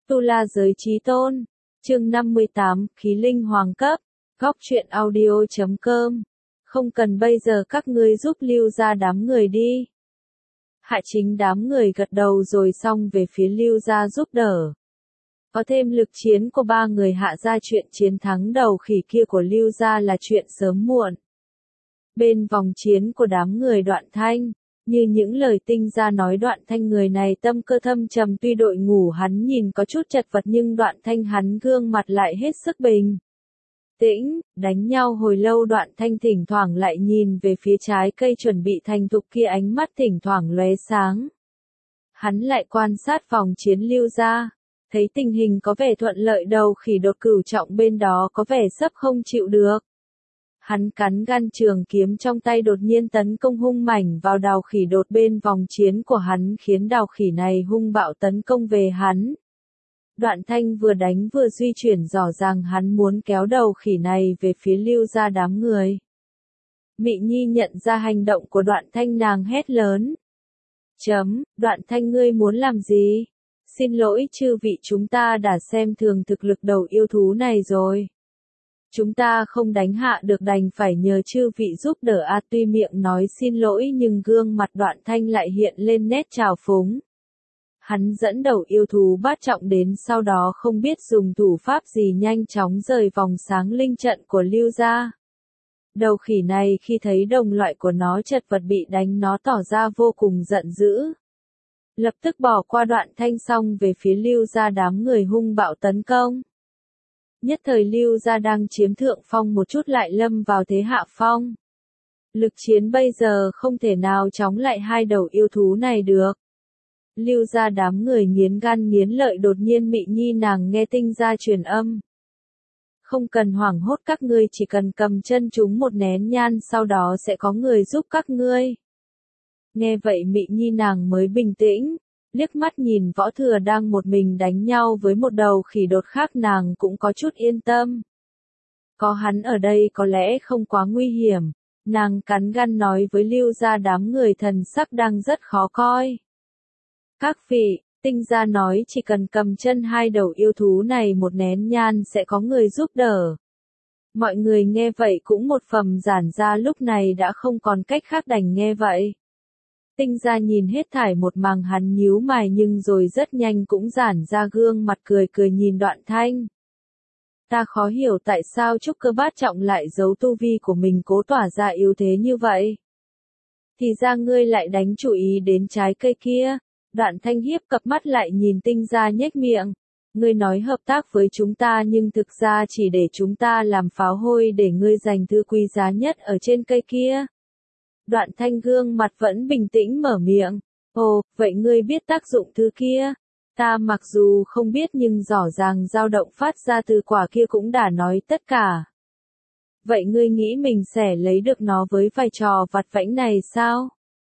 Tu La Giới Chí Tôn, chương 58, Khí Linh Hoàng Cấp, Góc truyện audio.com. Không cần bây giờ các ngươi giúp Lưu gia đám người đi. Hạ Chính đám người gật đầu rồi xong về phía Lưu gia giúp đỡ. Có thêm lực chiến của ba người Hạ gia, chuyện chiến thắng đầu khỉ kia của Lưu gia là chuyện sớm muộn. Bên vòng chiến của đám người Đoạn Thanh, như những lời Tinh gia nói, Đoạn Thanh người này tâm cơ thâm trầm, tuy đội ngũ hắn nhìn có chút chật vật nhưng Đoạn Thanh hắn gương mặt lại hết sức bình tĩnh. Đánh nhau hồi lâu, Đoạn Thanh thỉnh thoảng lại nhìn về phía trái cây chuẩn bị thành thục kia, ánh mắt thỉnh thoảng lóe sáng. Hắn lại quan sát vòng chiến Lưu gia, thấy tình hình có vẻ thuận lợi, đầu khỉ đột cửu trọng bên đó có vẻ sắp không chịu được. Hắn cắn gan, trường kiếm trong tay đột nhiên tấn công hung mãnh vào đầu khỉ đột bên vòng chiến của hắn, khiến đầu khỉ này hung bạo tấn công về hắn. Đoạn Thanh vừa đánh vừa di chuyển, rõ ràng hắn muốn kéo đầu khỉ này về phía Lưu gia đám người. Mị Nhi nhận ra hành động của Đoạn Thanh, nàng hét lớn. Đoạn Thanh, ngươi muốn làm gì? Xin lỗi chư vị, chúng ta đã xem thường thực lực đầu yêu thú này rồi. Chúng ta không đánh hạ được, đành phải nhờ chư vị giúp đỡ. Tuy miệng nói xin lỗi nhưng gương mặt Đoạn Thanh lại hiện lên nét trào phúng. Hắn dẫn đầu yêu thú bát trọng đến, sau đó không biết dùng thủ pháp gì nhanh chóng rời vòng sáng linh trận của Lưu gia. Đầu khỉ này khi thấy đồng loại của nó chật vật bị đánh, nó tỏ ra vô cùng giận dữ. Lập tức bỏ qua Đoạn Thanh, xong về phía Lưu gia đám người hung bạo tấn công. Nhất thời Lưu gia đang chiếm thượng phong, một chút lại lâm vào thế hạ phong. Lực chiến bây giờ không thể nào chống lại hai đầu yêu thú này được. Lưu gia đám người nghiến gan nghiến lợi, đột nhiên Mị Nhi nàng nghe Tinh gia truyền âm. Không cần hoảng hốt, các ngươi chỉ cần cầm chân chúng một nén nhang, sau đó sẽ có người giúp các ngươi. Nghe vậy Mị Nhi nàng mới bình tĩnh, liếc mắt nhìn Võ Thừa đang một mình đánh nhau với một đầu khỉ đột khác, nàng cũng có chút yên tâm. Có hắn ở đây có lẽ không quá nguy hiểm, nàng cắn răng nói với Lưu gia đám người, thần sắc đang rất khó coi. Các vị, Tinh gia nói chỉ cần cầm chân hai đầu yêu thú này một nén nhang sẽ có người giúp đỡ. Mọi người nghe vậy cũng một phẩm giản ra, lúc này đã không còn cách khác đành nghe vậy. Tinh gia nhìn hết thảy một màng, hắn nhíu mày nhưng rồi rất nhanh cũng giãn ra gương mặt cười cười nhìn Đoạn Thanh. Ta khó hiểu tại sao trúc cơ bát trọng lại giấu tu vi của mình, cố tỏa ra yếu thế như vậy. Thì ra ngươi lại đánh chú ý đến trái cây kia. Đoạn Thanh hiếp cặp mắt lại nhìn Tinh gia nhếch miệng. Ngươi nói hợp tác với chúng ta nhưng thực ra chỉ để chúng ta làm pháo hôi để ngươi giành thứ quý giá nhất ở trên cây kia. Đoạn Thanh gương mặt vẫn bình tĩnh mở miệng. Ồ, vậy ngươi biết tác dụng thứ kia? Ta mặc dù không biết nhưng rõ ràng dao động phát ra từ quả kia cũng đã nói tất cả. Vậy ngươi nghĩ mình sẽ lấy được nó với vai trò vặt vãnh này sao?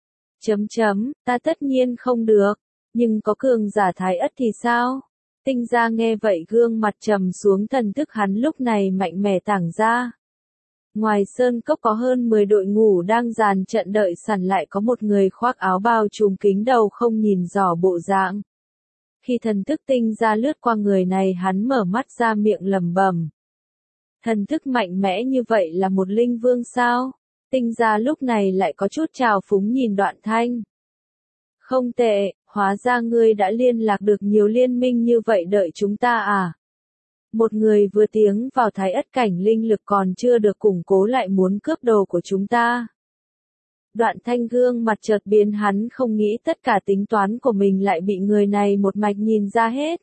Ta tất nhiên không được, nhưng có cường giả Thái Ất thì sao? Tinh gia nghe vậy gương mặt trầm xuống, thần thức hắn lúc này mạnh mẽ tàng ra. Ngoài sơn cốc có hơn 10 đội ngũ đang dàn trận đợi sẵn, lại có một người khoác áo bào trùm kính đầu không nhìn rõ bộ dạng. Khi thần thức Tinh gia lướt qua người này, hắn mở mắt ra miệng lẩm bẩm. Thần thức mạnh mẽ như vậy là một linh vương sao? Tinh gia lúc này lại có chút trào phúng nhìn Đoạn Thanh. Không tệ, hóa ra ngươi đã liên lạc được nhiều liên minh như vậy đợi chúng ta à? Một người vừa tiến vào Thái Ất cảnh, linh lực còn chưa được củng cố lại muốn cướp đồ của chúng ta. Đoạn Thanh gương mặt chợt biến, hắn không nghĩ tất cả tính toán của mình lại bị người này một mạch nhìn ra hết.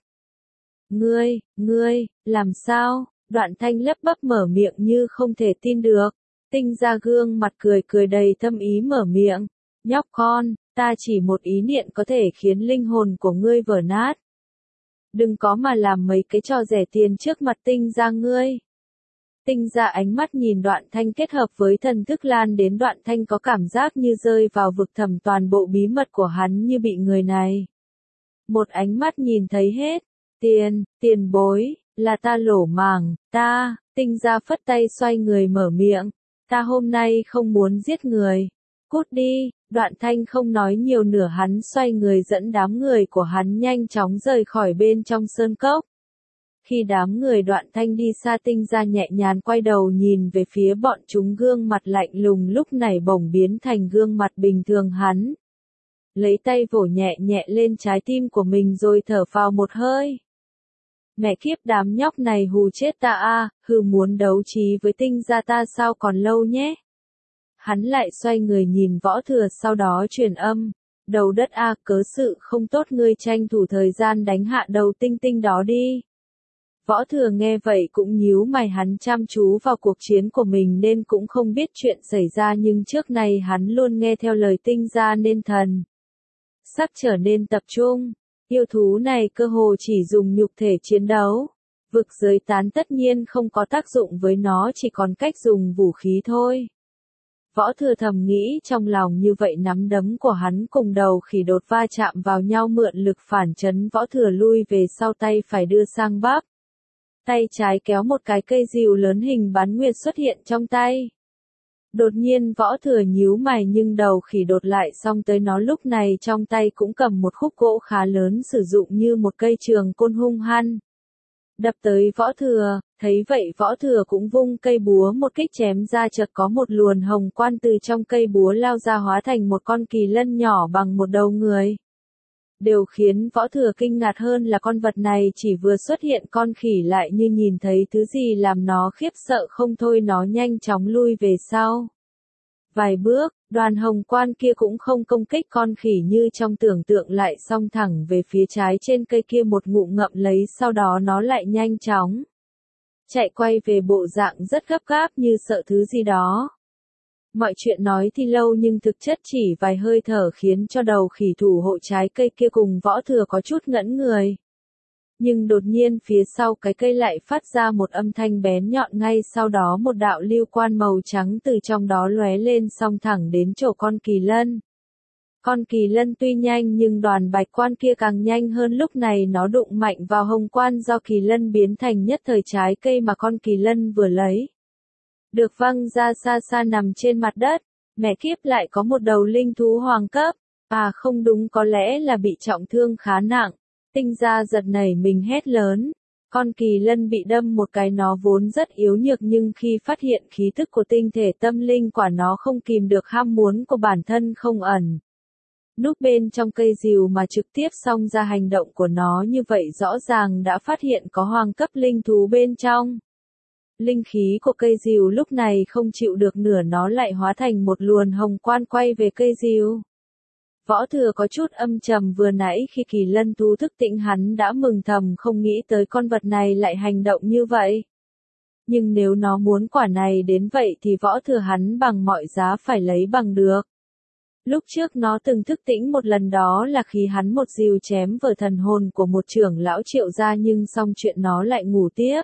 Ngươi, làm sao? Đoạn Thanh lắp bắp mở miệng như không thể tin được. Tinh gia gương mặt cười cười đầy thâm ý mở miệng. Nhóc con, ta chỉ một ý niệm có thể khiến linh hồn của ngươi vỡ nát. Đừng có mà làm mấy cái trò rẻ tiền trước mặt Tinh gia ngươi. Tinh gia ánh mắt nhìn Đoạn Thanh kết hợp với thần thức lan đến, Đoạn Thanh có cảm giác như rơi vào vực thẳm, toàn bộ bí mật của hắn như bị người này một ánh mắt nhìn thấy hết. Tiền bối, là ta lỗ mãng, Tinh gia phất tay xoay người mở miệng. Ta hôm nay không muốn giết người, Cút đi, Đoạn Thanh không nói nhiều nữa, hắn xoay người dẫn đám người của hắn nhanh chóng rời khỏi bên trong sơn cốc. Khi đám người Đoạn Thanh đi xa, Tinh Gia nhẹ nhàng quay đầu nhìn về phía bọn chúng, gương mặt lạnh lùng lúc này bỗng biến thành gương mặt bình thường. Hắn lấy tay vỗ nhẹ nhẹ lên trái tim của mình rồi thở phào một hơi. Mẹ kiếp, đám nhóc này hù chết ta a, muốn đấu trí với Tinh Gia ta sao, còn lâu nhé. Hắn lại xoay người nhìn Võ Thừa, sau đó truyền âm, đầu đất a, cớ sự không tốt, ngươi tranh thủ thời gian đánh hạ đầu tinh tinh đó đi. Võ Thừa nghe vậy cũng nhíu mày, hắn chăm chú vào cuộc chiến của mình nên cũng không biết chuyện xảy ra, nhưng trước này hắn luôn nghe theo lời Tinh Gia nên thần sắc trở nên tập trung. Yêu thú này cơ hồ chỉ dùng nhục thể chiến đấu. Vực giới tán tất nhiên không có tác dụng với nó, chỉ còn cách dùng vũ khí thôi. Võ Thừa thầm nghĩ trong lòng như vậy, nắm đấm của hắn cùng đầu khỉ đột va chạm vào nhau, mượn lực phản chấn, Võ Thừa lui về sau, tay phải đưa sang bắp. Tay trái kéo một cái cây rìu lớn hình bán nguyệt xuất hiện trong tay. Đột nhiên Võ Thừa nhíu mày, nhưng đầu khỉ đột lại xong tới, nó lúc này trong tay cũng cầm một khúc gỗ khá lớn, sử dụng như một cây trường côn hung hăng đập tới Võ Thừa. Thấy vậy Võ Thừa cũng vung cây búa một kích chém ra, chợt có một luồng hồng quang từ trong cây búa lao ra, hóa thành một con kỳ lân nhỏ bằng một đầu người. Điều khiến Võ Thừa kinh ngạc hơn là con vật này chỉ vừa xuất hiện, con khỉ lại như nhìn thấy thứ gì làm nó khiếp sợ không thôi, nó nhanh chóng lui về sau vài bước. Đoàn hồng quang kia cũng không công kích con khỉ như trong tưởng tượng, lại xông thẳng về phía trái trên cây kia, một ngụm ngậm lấy, sau đó nó lại nhanh chóng chạy quay về, bộ dạng rất gấp gáp như sợ thứ gì đó. Mọi chuyện nói thì lâu nhưng thực chất chỉ vài hơi thở khiến cho đầu khỉ thủ hộ trái cây kia cùng Võ Thừa có chút ngẩn người. Nhưng đột nhiên phía sau cái cây lại phát ra một âm thanh bén nhọn, ngay sau đó một đạo lưu quang màu trắng từ trong đó lóe lên, xông thẳng đến chỗ con kỳ lân. Con kỳ lân tuy nhanh nhưng đoàn bạch quan kia càng nhanh hơn, lúc này nó đụng mạnh vào hồng quan do kỳ lân biến thành, nhất thời trái cây mà con kỳ lân vừa lấy được văng ra xa xa nằm trên mặt đất. Mẹ kiếp, lại có một đầu linh thú hoàng cấp. À không đúng, có lẽ là bị trọng thương khá nặng. Tinh Gia giật nảy mình hét lớn. Con kỳ lân bị đâm một cái, nó vốn rất yếu nhược, nhưng khi phát hiện khí tức của tinh thể tâm linh quả, nó không kìm được ham muốn của bản thân, không ẩn núp bên trong cây rìu mà trực tiếp xông ra. Hành động của nó như vậy rõ ràng đã phát hiện có hoàng cấp linh thú bên trong. Linh khí của cây rìu lúc này không chịu được nửa, nó lại hóa thành một luồng hồng quang quay về cây rìu. Võ Thừa có chút âm trầm, vừa nãy khi kỳ lân thú thức tỉnh hắn đã mừng thầm, không nghĩ tới con vật này lại hành động như vậy. Nhưng nếu nó muốn quả này đến vậy thì Võ Thừa hắn bằng mọi giá phải lấy bằng được. Lúc trước nó từng thức tỉnh một lần, đó là khi hắn một rìu chém vỡ thần hồn của một trưởng lão Triệu gia, nhưng xong chuyện nó lại ngủ tiếp.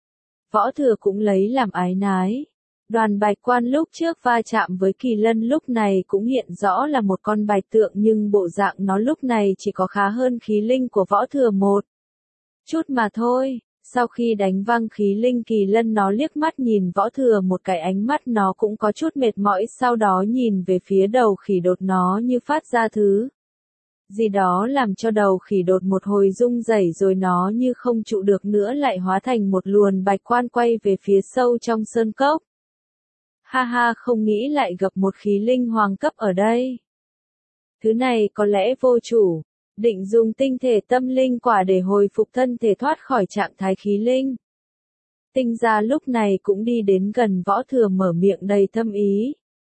Võ Thừa cũng lấy làm ái nái. Đoàn bạch quan lúc trước va chạm với kỳ lân lúc này cũng hiện rõ là một con bạch tượng, nhưng bộ dạng nó lúc này chỉ có khá hơn khí linh của Võ Thừa một chút mà thôi. Sau khi đánh văng khí linh kỳ lân, nó liếc mắt nhìn Võ Thừa một cái, ánh mắt nó cũng có chút mệt mỏi, sau đó nhìn về phía đầu khỉ đột, nó như phát ra thứ gì đó làm cho đầu khỉ đột một hồi rung rẩy, rồi nó như không trụ được nữa lại hóa thành một luồng bạch quan quay về phía sâu trong sơn cốc. Ha ha, không nghĩ lại gặp một khí linh hoàng cấp ở đây. Thứ này có lẽ vô chủ định dùng tinh thể tâm linh quả để hồi phục thân thể thoát khỏi trạng thái khí linh. Tinh Gia lúc này cũng đi đến gần Võ Thừa, mở miệng đầy thâm ý.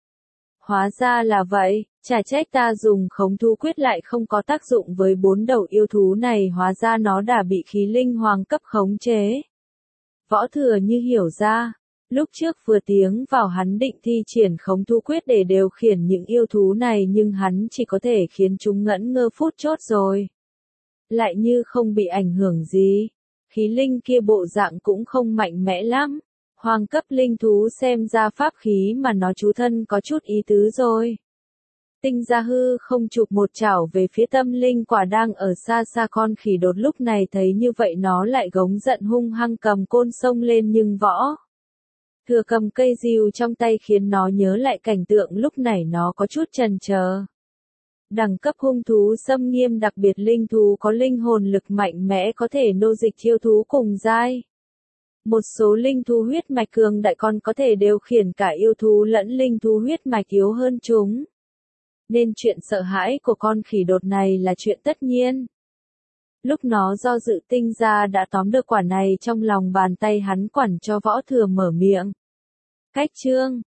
Hóa ra là vậy, chả trách ta dùng khống thú quyết lại không có tác dụng với 4 đầu yêu thú này, hóa ra nó đã bị khí linh hoàng cấp khống chế. Võ Thừa như hiểu ra. Lúc trước vừa tiến vào hắn định thi triển khống thú quyết để điều khiển những yêu thú này, nhưng hắn chỉ có thể khiến chúng ngẩn ngơ phút chốt rồi lại như không bị ảnh hưởng gì. Khí linh kia bộ dạng cũng không mạnh mẽ lắm. Hoàng cấp linh thú xem ra pháp khí mà nó trú thân có chút ý tứ rồi. Tinh Gia hư không chụp một chảo về phía tâm linh quả đang ở xa xa. Con khỉ đột lúc này thấy như vậy nó lại gống giận hung hăng cầm côn xông lên, nhưng Võ Thừa cầm cây rìu trong tay khiến nó nhớ lại cảnh tượng lúc nãy nó có chút chần chờ. Đẳng cấp hung thú xâm nghiêm đặc biệt linh thú có linh hồn lực mạnh mẽ có thể nô dịch yêu thú cùng giai. Một số linh thú huyết mạch cường đại còn có thể điều khiển cả yêu thú lẫn linh thú huyết mạch yếu hơn chúng. Nên chuyện sợ hãi của con khỉ đột này là chuyện tất nhiên. Lúc nó do dự tinh ra đã tóm được quả này trong lòng bàn tay hắn, quản cho Võ Thừa mở miệng. Cách chương